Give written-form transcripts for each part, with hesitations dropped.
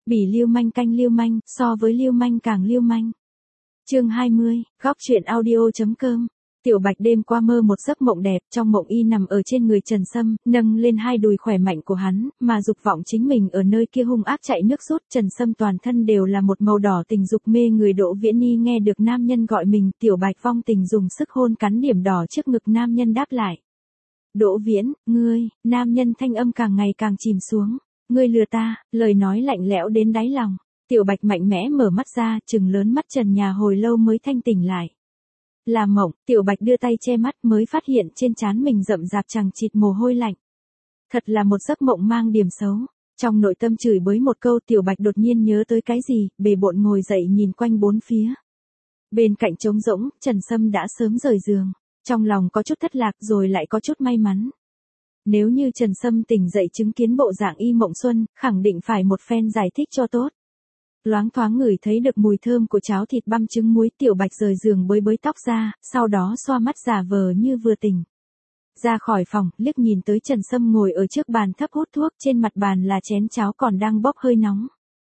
Bỉ lưu manh canh lưu manh, so với lưu manh càng lưu manh. Chương 20, góc truyện audio.com. Tiểu Bạch đêm qua mơ một giấc mộng đẹp, trong mộng y nằm ở trên người Trần Sâm, nâng lên hai đùi khỏe mạnh của hắn, mà dục vọng chính mình ở nơi kia hung ác chạy nước rút. Trần Sâm toàn thân đều là một màu đỏ tình dục mê người. Đỗ Viễn Nhi nghe được nam nhân gọi mình, Tiểu Bạch vong tình dùng sức hôn cắn điểm đỏ trước ngực nam nhân đáp lại. Đỗ Viễn, ngươi, nam nhân thanh âm càng ngày càng chìm xuống. Ngươi lừa ta, lời nói lạnh lẽo đến đáy lòng. Tiểu Bạch mạnh mẽ mở mắt ra, trừng lớn mắt trần nhà hồi lâu mới thanh tỉnh lại. Là mộng, Tiểu Bạch đưa tay che mắt mới phát hiện trên trán mình rậm rạp chằng chịt mồ hôi lạnh. Thật là một giấc mộng mang điểm xấu. Trong nội tâm chửi bới một câu, Tiểu Bạch đột nhiên nhớ tới cái gì, bề bộn ngồi dậy nhìn quanh bốn phía. Bên cạnh trống rỗng, Trần Sâm đã sớm rời giường. Trong lòng có chút thất lạc rồi lại có chút may mắn. Nếu như Trần Sâm tỉnh dậy chứng kiến bộ dạng y mộng xuân, khẳng định phải một phen giải thích cho tốt. Loáng thoáng ngửi thấy được mùi thơm của cháo thịt băm trứng muối. Tiểu Bạch rời giường bới bới tóc ra, sau đó xoa mắt giả vờ như vừa tỉnh. Ra khỏi phòng, liếc nhìn tới Trần Sâm ngồi ở trước bàn thấp hút thuốc, trên mặt bàn là chén cháo còn đang bốc hơi nóng.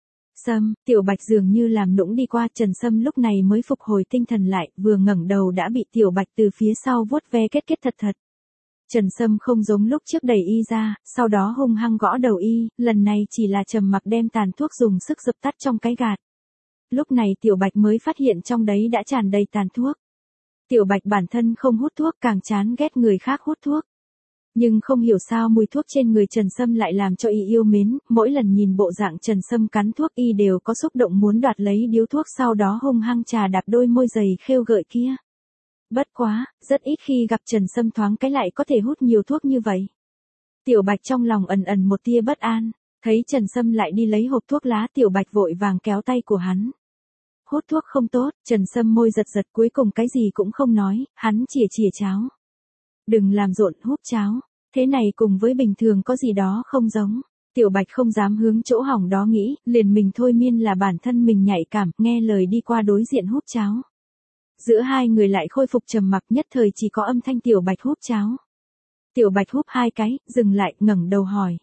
Sâm, Tiểu Bạch dường như làm nũng đi qua. Trần Sâm lúc này mới phục hồi tinh thần lại, vừa ngẩng đầu đã bị Tiểu Bạch từ phía sau vuốt ve kết thật thật. Trần Sâm không giống lúc trước đẩy y ra, sau đó hung hăng gõ đầu y, lần này chỉ là trầm mặc đem tàn thuốc dùng sức dập tắt trong cái gạt. Lúc này Tiểu Bạch mới phát hiện trong đấy đã tràn đầy tàn thuốc. Tiểu Bạch bản thân không hút thuốc, càng chán ghét người khác hút thuốc. Nhưng không hiểu sao mùi thuốc trên người Trần Sâm lại làm cho y yêu mến, mỗi lần nhìn bộ dạng Trần Sâm cắn thuốc y đều có xúc động muốn đoạt lấy điếu thuốc, sau đó hung hăng chà đạp đôi môi dày khêu gợi kia. Bất quá, rất ít khi gặp Trần Sâm thoáng cái lại có thể hút nhiều thuốc như vậy. Tiểu Bạch trong lòng ẩn ẩn một tia bất an, thấy Trần Sâm lại đi lấy hộp thuốc lá, Tiểu Bạch vội vàng kéo tay của hắn. Hút thuốc không tốt, Trần Sâm môi giật giật cuối cùng cái gì cũng không nói, hắn chìa cháo. Đừng làm rộn, hút cháo, thế này cùng với bình thường có gì đó không giống. Tiểu Bạch không dám hướng chỗ hỏng đó nghĩ, liền mình thôi miên là bản thân mình nhạy cảm, nghe lời đi qua đối diện hút cháo. Giữa hai người lại khôi phục trầm mặc, nhất thời chỉ có âm thanh Tiểu Bạch hút cháo. Tiểu Bạch hút hai cái, dừng lại, ngẩng đầu hỏi.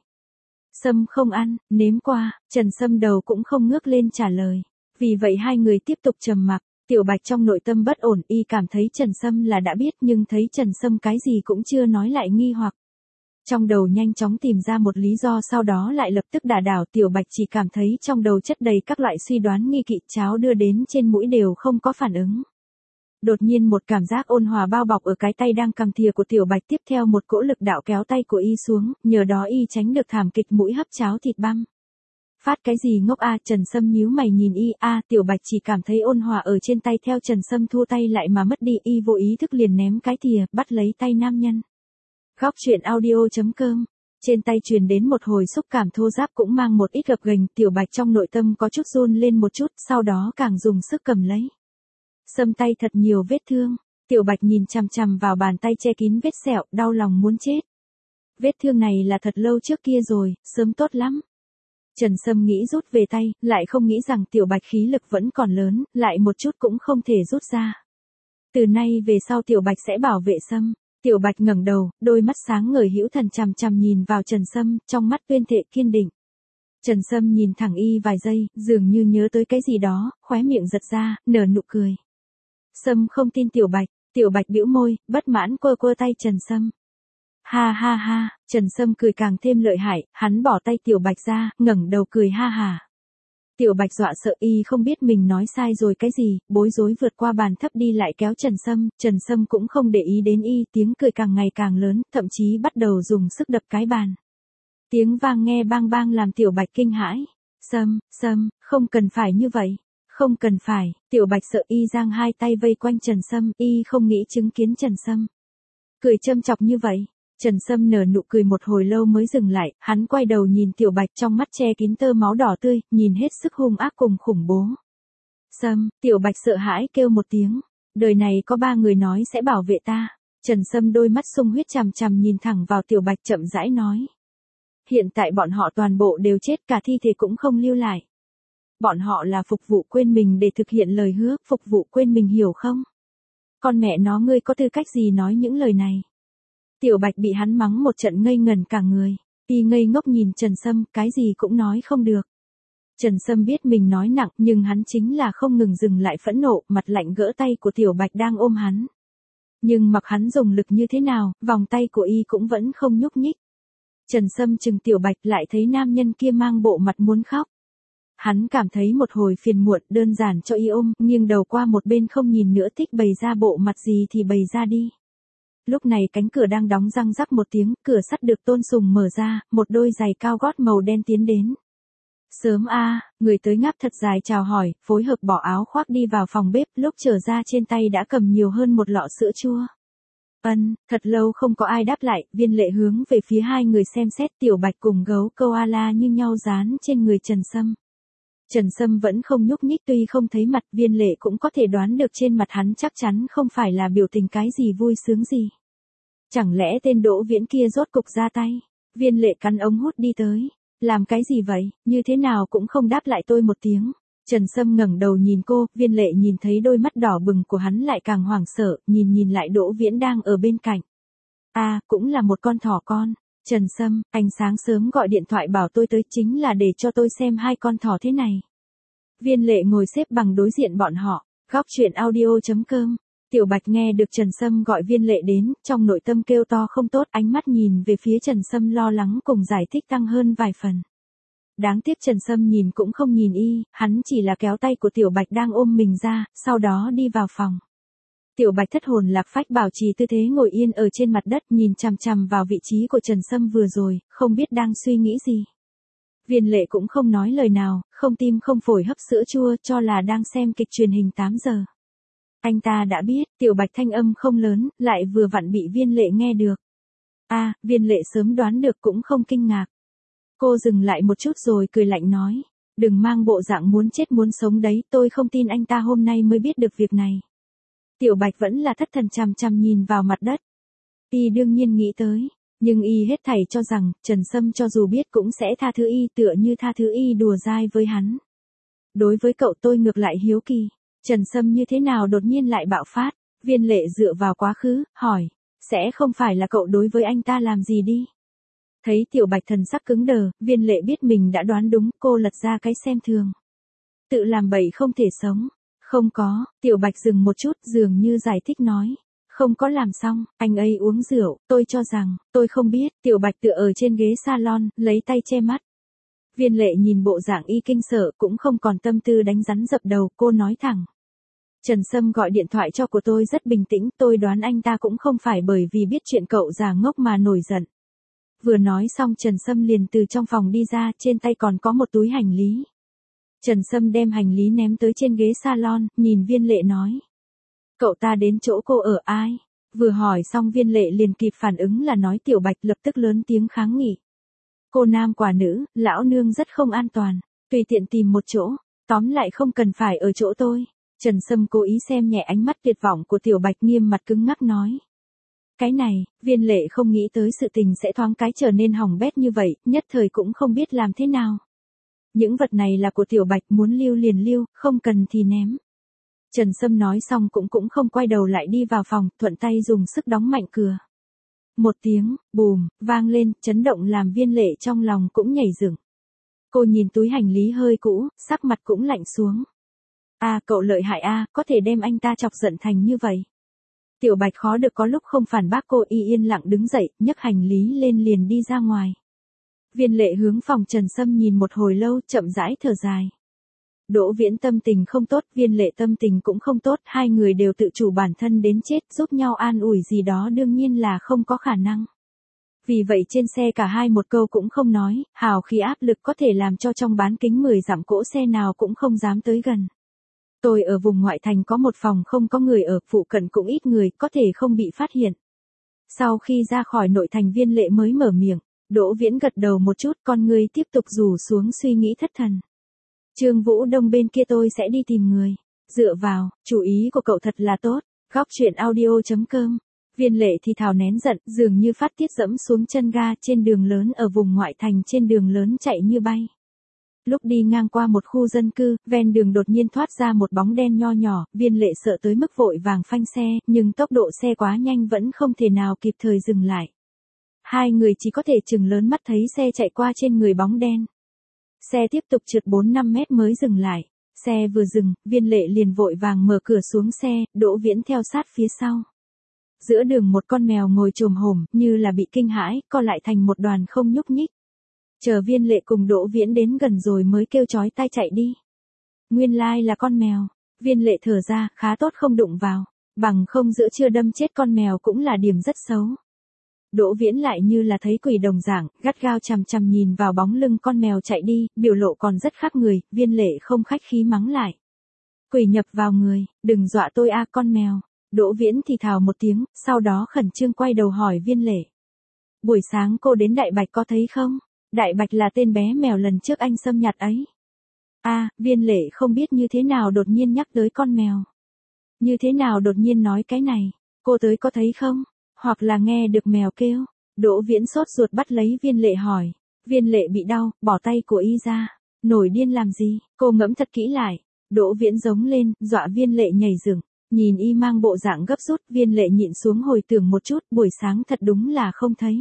Sâm không ăn, nếm qua. Trần Sâm đầu cũng không ngước lên trả lời. Vì vậy hai người tiếp tục trầm mặc. Tiểu Bạch trong nội tâm bất ổn, y cảm thấy Trần Sâm là đã biết, nhưng thấy Trần Sâm cái gì cũng chưa nói lại nghi hoặc. Trong đầu nhanh chóng tìm ra một lý do, sau đó lại lập tức đả đảo. Tiểu Bạch chỉ cảm thấy trong đầu chất đầy các loại suy đoán nghi kỵ, cháo đưa đến trên mũi đều không có phản ứng. Đột nhiên một cảm giác ôn hòa bao bọc ở cái tay đang cầm thìa của Tiểu Bạch, tiếp theo một cỗ lực đạo kéo tay của y xuống, nhờ đó y tránh được thảm kịch mũi hấp cháo thịt băm. Phát cái gì ngốc a? Trần Sâm nhíu mày nhìn y. Tiểu Bạch chỉ cảm thấy ôn hòa ở trên tay, theo Trần Sâm thua tay lại mà mất đi, y vô ý thức liền ném cái thìa, bắt lấy tay nam nhân. Góc truyện audio.com. Trên tay truyền đến một hồi xúc cảm thô ráp cũng mang một ít gập ghềnh. Tiểu Bạch trong nội tâm có chút run lên một chút, sau đó càng dùng sức cầm lấy. Sâm tay thật nhiều vết thương. Tiểu Bạch nhìn chằm chằm vào bàn tay che kín vết sẹo, đau lòng muốn chết. Vết thương này là thật lâu trước kia rồi, sớm tốt lắm. Trần Sâm nghĩ rút về tay, lại không nghĩ rằng Tiểu Bạch khí lực vẫn còn lớn, lại một chút cũng không thể rút ra. Từ nay về sau Tiểu Bạch sẽ bảo vệ Sâm. Tiểu Bạch ngẩng đầu, đôi mắt sáng ngời hữu thần chằm chằm nhìn vào Trần Sâm, trong mắt tuyên thệ kiên định. Trần Sâm nhìn thẳng y vài giây, dường như nhớ tới cái gì đó, khóe miệng giật ra, nở nụ cười. Sâm không tin Tiểu Bạch. Tiểu Bạch bĩu môi, bất mãn quơ quơ tay Trần Sâm. Ha ha ha, Trần Sâm cười càng thêm lợi hại, hắn bỏ tay Tiểu Bạch ra, ngẩng đầu cười ha hà. Tiểu Bạch dọa sợ, y không biết mình nói sai rồi cái gì, bối rối vượt qua bàn thấp đi lại kéo Trần Sâm cũng không để ý đến y, tiếng cười càng ngày càng lớn, thậm chí bắt đầu dùng sức đập cái bàn. Tiếng vang nghe bang bang làm Tiểu Bạch kinh hãi. Sâm, không cần phải như vậy. Không cần phải. Tiểu Bạch sợ y giang hai tay vây quanh Trần Sâm, y không nghĩ chứng kiến Trần Sâm cười châm chọc như vậy. Trần Sâm nở nụ cười một hồi lâu mới dừng lại, hắn quay đầu nhìn Tiểu Bạch, trong mắt che kín tơ máu đỏ tươi, nhìn hết sức hung ác cùng khủng bố. Sâm, Tiểu Bạch sợ hãi kêu một tiếng. Đời này có 3 người nói sẽ bảo vệ ta. Trần Sâm đôi mắt sung huyết chằm chằm nhìn thẳng vào Tiểu Bạch chậm rãi nói. Hiện tại bọn họ toàn bộ đều chết, cả thi thể cũng không lưu lại. Bọn họ là phục vụ quên mình để thực hiện lời hứa, phục vụ quên mình, hiểu không? Con mẹ nó, ngươi có tư cách gì nói những lời này? Tiểu Bạch bị hắn mắng một trận ngây ngẩn cả người. Y ngây ngốc nhìn Trần Sâm, cái gì cũng nói không được. Trần Sâm biết mình nói nặng nhưng hắn chính là không ngừng dừng lại phẫn nộ, mặt lạnh gỡ tay của Tiểu Bạch đang ôm hắn. Nhưng mặc hắn dùng lực như thế nào, vòng tay của y cũng vẫn không nhúc nhích. Trần Sâm chừng Tiểu Bạch lại thấy nam nhân kia mang bộ mặt muốn khóc. Hắn cảm thấy một hồi phiền muộn, đơn giản cho y ôm, nghiêng đầu qua một bên không nhìn nữa, thích bày ra bộ mặt gì thì bày ra đi. Lúc này cánh cửa đang đóng răng rắc một tiếng, cửa sắt được Tôn Sùng mở ra, một đôi giày cao gót màu đen tiến đến. Sớm a, người tới ngáp thật dài chào hỏi, phối hợp bỏ áo khoác đi vào phòng bếp, lúc trở ra trên tay đã cầm nhiều hơn một lọ sữa chua. Thật lâu không có ai đáp lại, Viên Lệ hướng về phía hai người xem xét, Tiểu Bạch cùng gấu koala như nhau dán trên người Trần Sâm. Trần Sâm vẫn không nhúc nhích, tuy không thấy mặt, Viên Lệ cũng có thể đoán được trên mặt hắn chắc chắn không phải là biểu tình cái gì vui sướng gì. Chẳng lẽ tên Đỗ Viễn kia rốt cục ra tay? Viên Lệ cắn ống hút đi tới. Làm cái gì vậy, như thế nào cũng không đáp lại tôi một tiếng. Trần Sâm ngẩng đầu nhìn cô, Viên Lệ nhìn thấy đôi mắt đỏ bừng của hắn lại càng hoảng sợ, nhìn lại Đỗ Viễn đang ở bên cạnh. Cũng là một con thỏ con. Trần Sâm, anh sáng sớm gọi điện thoại bảo tôi tới chính là để cho tôi xem hai con thỏ thế này. Viên Lệ ngồi xếp bằng đối diện bọn họ, góc chuyện audio.com. Tiểu Bạch nghe được Trần Sâm gọi Viên Lệ đến, trong nội tâm kêu to không tốt, ánh mắt nhìn về phía Trần Sâm lo lắng cùng giải thích tăng hơn vài phần. Đáng tiếc Trần Sâm nhìn cũng không nhìn y, hắn chỉ là kéo tay của Tiểu Bạch đang ôm mình ra, sau đó đi vào phòng. Tiểu Bạch thất hồn lạc phách bảo trì tư thế ngồi yên ở trên mặt đất, nhìn chằm chằm vào vị trí của Trần Sâm vừa rồi, không biết đang suy nghĩ gì. Viên Lệ cũng không nói lời nào, không tim không phổi hấp sữa chua, cho là đang xem kịch truyền hình 8 giờ. Anh ta đã biết, Tiểu Bạch thanh âm không lớn, lại vừa vặn bị Viên Lệ nghe được. Viên Lệ sớm đoán được cũng không kinh ngạc. Cô dừng lại một chút rồi cười lạnh nói, đừng mang bộ dạng muốn chết muốn sống đấy, tôi không tin anh ta hôm nay mới biết được việc này. Tiểu Bạch vẫn là thất thần chằm chằm nhìn vào mặt đất. Y đương nhiên nghĩ tới, nhưng y hết thảy cho rằng, Trần Sâm cho dù biết cũng sẽ tha thứ y, tựa như tha thứ y đùa dai với hắn. Đối với cậu tôi ngược lại hiếu kỳ, Trần Sâm như thế nào đột nhiên lại bạo phát. Viên Lệ dựa vào quá khứ, hỏi, sẽ không phải là cậu đối với anh ta làm gì đi. Thấy Tiểu Bạch thần sắc cứng đờ, Viên Lệ biết mình đã đoán đúng, cô lật ra cái xem thường. Tự làm bậy không thể sống. Không có, Tiểu Bạch dừng một chút, dường như giải thích nói. Không có làm xong, anh ấy uống rượu, tôi cho rằng, tôi không biết. Tiểu Bạch tựa ở trên ghế salon, lấy tay che mắt. Viên Lệ nhìn bộ dạng y kinh sợ, cũng không còn tâm tư đánh rắn dập đầu, cô nói thẳng. Trần Sâm gọi điện thoại cho của tôi rất bình tĩnh, tôi đoán anh ta cũng không phải bởi vì biết chuyện cậu già ngốc mà nổi giận. Vừa nói xong Trần Sâm liền từ trong phòng đi ra, trên tay còn có một túi hành lý. Trần Sâm đem hành lý ném tới trên ghế salon, nhìn Viên Lệ nói. Cậu ta đến chỗ cô ở ai? Vừa hỏi xong Viên Lệ liền kịp phản ứng là nói Tiểu Bạch, lập tức lớn tiếng kháng nghị. Cô nam quả nữ, lão nương rất không an toàn, tùy tiện tìm một chỗ, tóm lại không cần phải ở chỗ tôi. Trần Sâm cố ý xem nhẹ ánh mắt tuyệt vọng của Tiểu Bạch, nghiêm mặt cứng ngắc nói. Cái này, Viên Lệ không nghĩ tới sự tình sẽ thoáng cái trở nên hỏng bét như vậy, nhất thời cũng không biết làm thế nào. Những vật này là của Tiểu Bạch, muốn lưu liền lưu, không cần thì ném. Trần Sâm nói xong cũng không quay đầu lại đi vào phòng, thuận tay dùng sức đóng mạnh cửa. Một tiếng, bùm, vang lên, chấn động làm Viên Lệ trong lòng cũng nhảy dựng. Cô nhìn túi hành lý hơi cũ, sắc mặt cũng lạnh xuống. Cậu lợi hại có thể đem anh ta chọc giận thành như vậy. Tiểu Bạch khó được có lúc không phản bác cô, y yên lặng đứng dậy, nhấc hành lý lên liền đi ra ngoài. Viên Lệ hướng phòng Trần Sâm nhìn một hồi lâu, chậm rãi thở dài. Đỗ Viễn tâm tình không tốt, Viên Lệ tâm tình cũng không tốt, hai người đều tự chủ bản thân đến chết, giúp nhau an ủi gì đó đương nhiên là không có khả năng. Vì vậy trên xe cả hai một câu cũng không nói, hào khí áp lực có thể làm cho trong bán kính 10 dặm cỗ xe nào cũng không dám tới gần. Tôi ở vùng ngoại thành có một phòng không có người ở, phụ cận cũng ít người, có thể không bị phát hiện. Sau khi ra khỏi nội thành Viên Lệ mới mở miệng, Đỗ Viễn gật đầu một chút, con người tiếp tục rủ xuống suy nghĩ thất thần. Trương Vũ Đông bên kia tôi sẽ đi tìm người. Dựa vào, chủ ý của cậu thật là tốt. Góc chuyện audio.com. Viên Lệ thì thào nén giận, dường như phát tiết dẫm xuống chân ga trên đường lớn ở vùng ngoại thành, trên đường lớn chạy như bay. Lúc đi ngang qua một khu dân cư, ven đường đột nhiên thoát ra một bóng đen nho nhỏ, Viên Lệ sợ tới mức vội vàng phanh xe, nhưng tốc độ xe quá nhanh vẫn không thể nào kịp thời dừng lại. Hai người chỉ có thể chừng lớn mắt thấy xe chạy qua trên người bóng đen. Xe tiếp tục trượt 4-5 mét mới dừng lại. Xe vừa dừng, Viên Lệ liền vội vàng mở cửa xuống xe, Đỗ Viễn theo sát phía sau. Giữa đường một con mèo ngồi chồm hổm, như là bị kinh hãi, co lại thành một đoàn không nhúc nhích. Chờ Viên Lệ cùng Đỗ Viễn đến gần rồi mới kêu chói tai chạy đi. Nguyên lai là con mèo. Viên Lệ thở ra, khá tốt không đụng vào. Bằng không giữa trưa đâm chết con mèo cũng là điểm rất xấu. Đỗ Viễn lại như là thấy quỷ đồng dạng, gắt gao chằm chằm nhìn vào bóng lưng con mèo chạy đi, biểu lộ còn rất khác người, Viên Lệ không khách khí mắng lại. Quỷ nhập vào người, đừng dọa tôi a con mèo. Đỗ Viễn thì thào một tiếng, sau đó khẩn trương quay đầu hỏi Viên Lệ. Buổi sáng cô đến Đại Bạch có thấy không? Đại Bạch là tên bé mèo lần trước anh xâm nhặt ấy. Viên Lệ không biết như thế nào đột nhiên nhắc tới con mèo. Như thế nào đột nhiên nói cái này, cô tới có thấy không? Hoặc là nghe được mèo kêu. Đỗ Viễn sốt ruột bắt lấy Viên Lệ hỏi. Viên Lệ bị đau, bỏ tay của y ra. Nổi điên làm gì, cô ngẫm thật kỹ lại. Đỗ Viễn giống lên, dọa Viên Lệ nhảy dựng. Nhìn y mang bộ dạng gấp rút, Viên Lệ nhịn xuống hồi tưởng một chút, buổi sáng thật đúng là không thấy.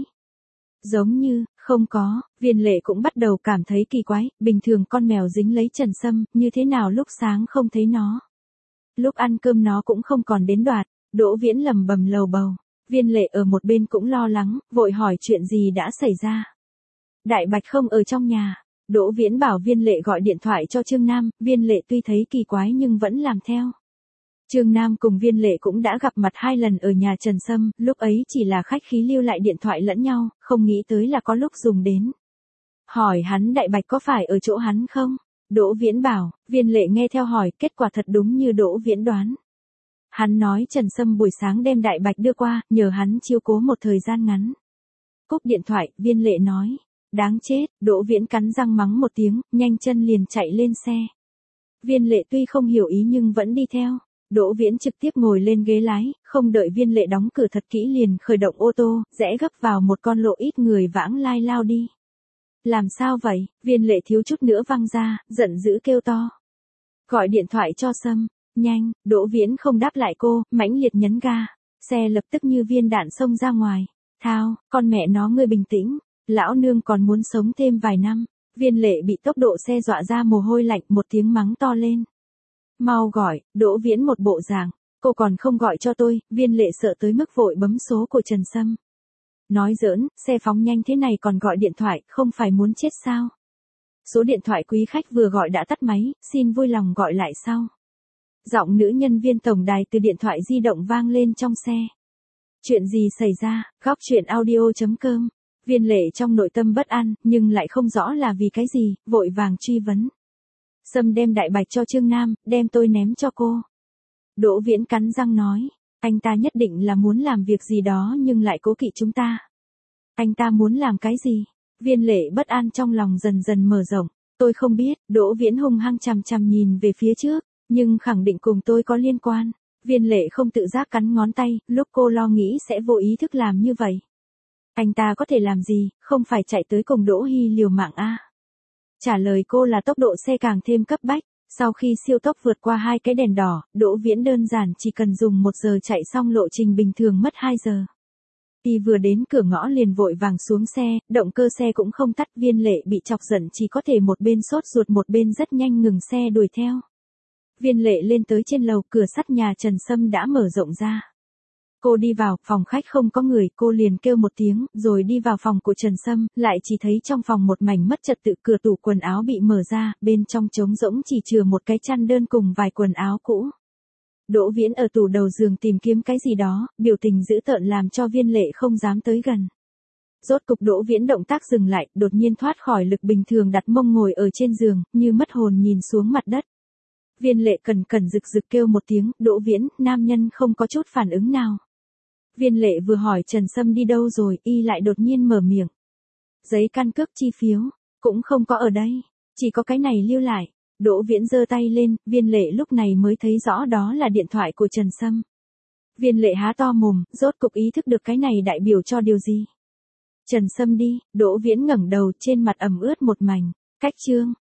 Giống như, không có, Viên Lệ cũng bắt đầu cảm thấy kỳ quái, bình thường con mèo dính lấy trần sâm, như thế nào lúc sáng không thấy nó. Lúc ăn cơm nó cũng không còn đến đoạt, Đỗ Viễn lầm bầm lầu bầu. Viên Lệ ở một bên cũng lo lắng, vội hỏi chuyện gì đã xảy ra. Đại Bạch không ở trong nhà. Đỗ Viễn bảo Viên Lệ gọi điện thoại cho Trương Nam, Viên Lệ tuy thấy kỳ quái nhưng vẫn làm theo. Trương Nam cùng Viên Lệ cũng đã gặp mặt 2 lần ở nhà Trần Sâm, lúc ấy chỉ là khách khí lưu lại điện thoại lẫn nhau, không nghĩ tới là có lúc dùng đến. Hỏi hắn Đại Bạch có phải ở chỗ hắn không? Đỗ Viễn bảo, Viên Lệ nghe theo hỏi, kết quả thật đúng như Đỗ Viễn đoán. Hắn nói Trần Sâm buổi sáng đem Đại Bạch đưa qua, nhờ hắn chiếu cố một thời gian ngắn. Cúp điện thoại, Viên Lệ nói, đáng chết, Đỗ Viễn cắn răng mắng một tiếng, nhanh chân liền chạy lên xe. Viên Lệ tuy không hiểu ý nhưng vẫn đi theo. Đỗ Viễn trực tiếp ngồi lên ghế lái, không đợi Viên Lệ đóng cửa thật kỹ liền khởi động ô tô, rẽ gấp vào một con lộ ít người vãng lai lao đi. Làm sao vậy? Viên Lệ thiếu chút nữa văng ra, giận dữ kêu to. Gọi điện thoại cho Sâm, nhanh, Đỗ Viễn không đáp lại cô, mãnh liệt nhấn ga. Xe lập tức như viên đạn xông ra ngoài. Thao, con mẹ nó ngươi bình tĩnh, lão nương còn muốn sống thêm vài năm. Viên Lệ bị tốc độ xe dọa ra mồ hôi lạnh, một tiếng mắng to lên. Mau gọi, Đỗ Viễn một bộ dạng, cô còn không gọi cho tôi, Viên Lệ sợ tới mức vội bấm số của Trần Sâm. Nói giỡn, xe phóng nhanh thế này còn gọi điện thoại, không phải muốn chết sao? Số điện thoại quý khách vừa gọi đã tắt máy, xin vui lòng gọi lại sau. Giọng nữ nhân viên tổng đài từ điện thoại di động vang lên trong xe. Chuyện gì xảy ra? Góc chuyện audio.com. Viên Lệ trong nội tâm bất an, nhưng lại không rõ là vì cái gì, vội vàng truy vấn. Sâm đem Đại Bạch cho Trương Nam, đem tôi ném cho cô. Đỗ Viễn cắn răng nói, anh ta nhất định là muốn làm việc gì đó nhưng lại cố kỵ chúng ta. Anh ta muốn làm cái gì? Viên Lệ bất an trong lòng dần dần mở rộng, tôi không biết, Đỗ Viễn hung hăng chằm chằm nhìn về phía trước, nhưng khẳng định cùng tôi có liên quan. Viên Lệ không tự giác cắn ngón tay, lúc cô lo nghĩ sẽ vô ý thức làm như vậy. Anh ta có thể làm gì, không phải chạy tới cùng Đỗ Hy liều mạng a? Trả lời cô là tốc độ xe càng thêm cấp bách, sau khi siêu tốc vượt qua 2 cái đèn đỏ, Đỗ Viễn đơn giản chỉ cần dùng 1 giờ chạy xong lộ trình bình thường mất 2 giờ. Y vừa đến cửa ngõ liền vội vàng xuống xe, động cơ xe cũng không tắt, Viên Lệ bị chọc giận chỉ có thể một bên sốt ruột một bên rất nhanh ngừng xe đuổi theo. Viên Lệ lên tới trên lầu, cửa sắt nhà Trần Sâm đã mở rộng ra. Cô đi vào, phòng khách không có người, cô liền kêu một tiếng, rồi đi vào phòng của Trần Sâm, lại chỉ thấy trong phòng một mảnh mất trật tự, cửa tủ quần áo bị mở ra, bên trong trống rỗng chỉ chừa một cái chăn đơn cùng vài quần áo cũ. Đỗ Viễn ở tủ đầu giường tìm kiếm cái gì đó, biểu tình dữ tợn làm cho Viên Lệ không dám tới gần. Rốt cục Đỗ Viễn động tác dừng lại, đột nhiên thoát khỏi lực bình thường đặt mông ngồi ở trên giường, như mất hồn nhìn xuống mặt đất. Viên Lệ cẩn cẩn rực rực kêu một tiếng, Đỗ Viễn, nam nhân không có chút phản ứng nào. Viên Lệ vừa hỏi Trần Sâm đi đâu rồi, y lại đột nhiên mở miệng. Giấy căn cước chi phiếu, cũng không có ở đây, chỉ có cái này lưu lại. Đỗ Viễn giơ tay lên, Viên Lệ lúc này mới thấy rõ đó là điện thoại của Trần Sâm. Viên Lệ há to mồm, rốt cục ý thức được cái này đại biểu cho điều gì. Trần Sâm đi, Đỗ Viễn ngẩng đầu, trên mặt ẩm ướt một mảnh, cách chương.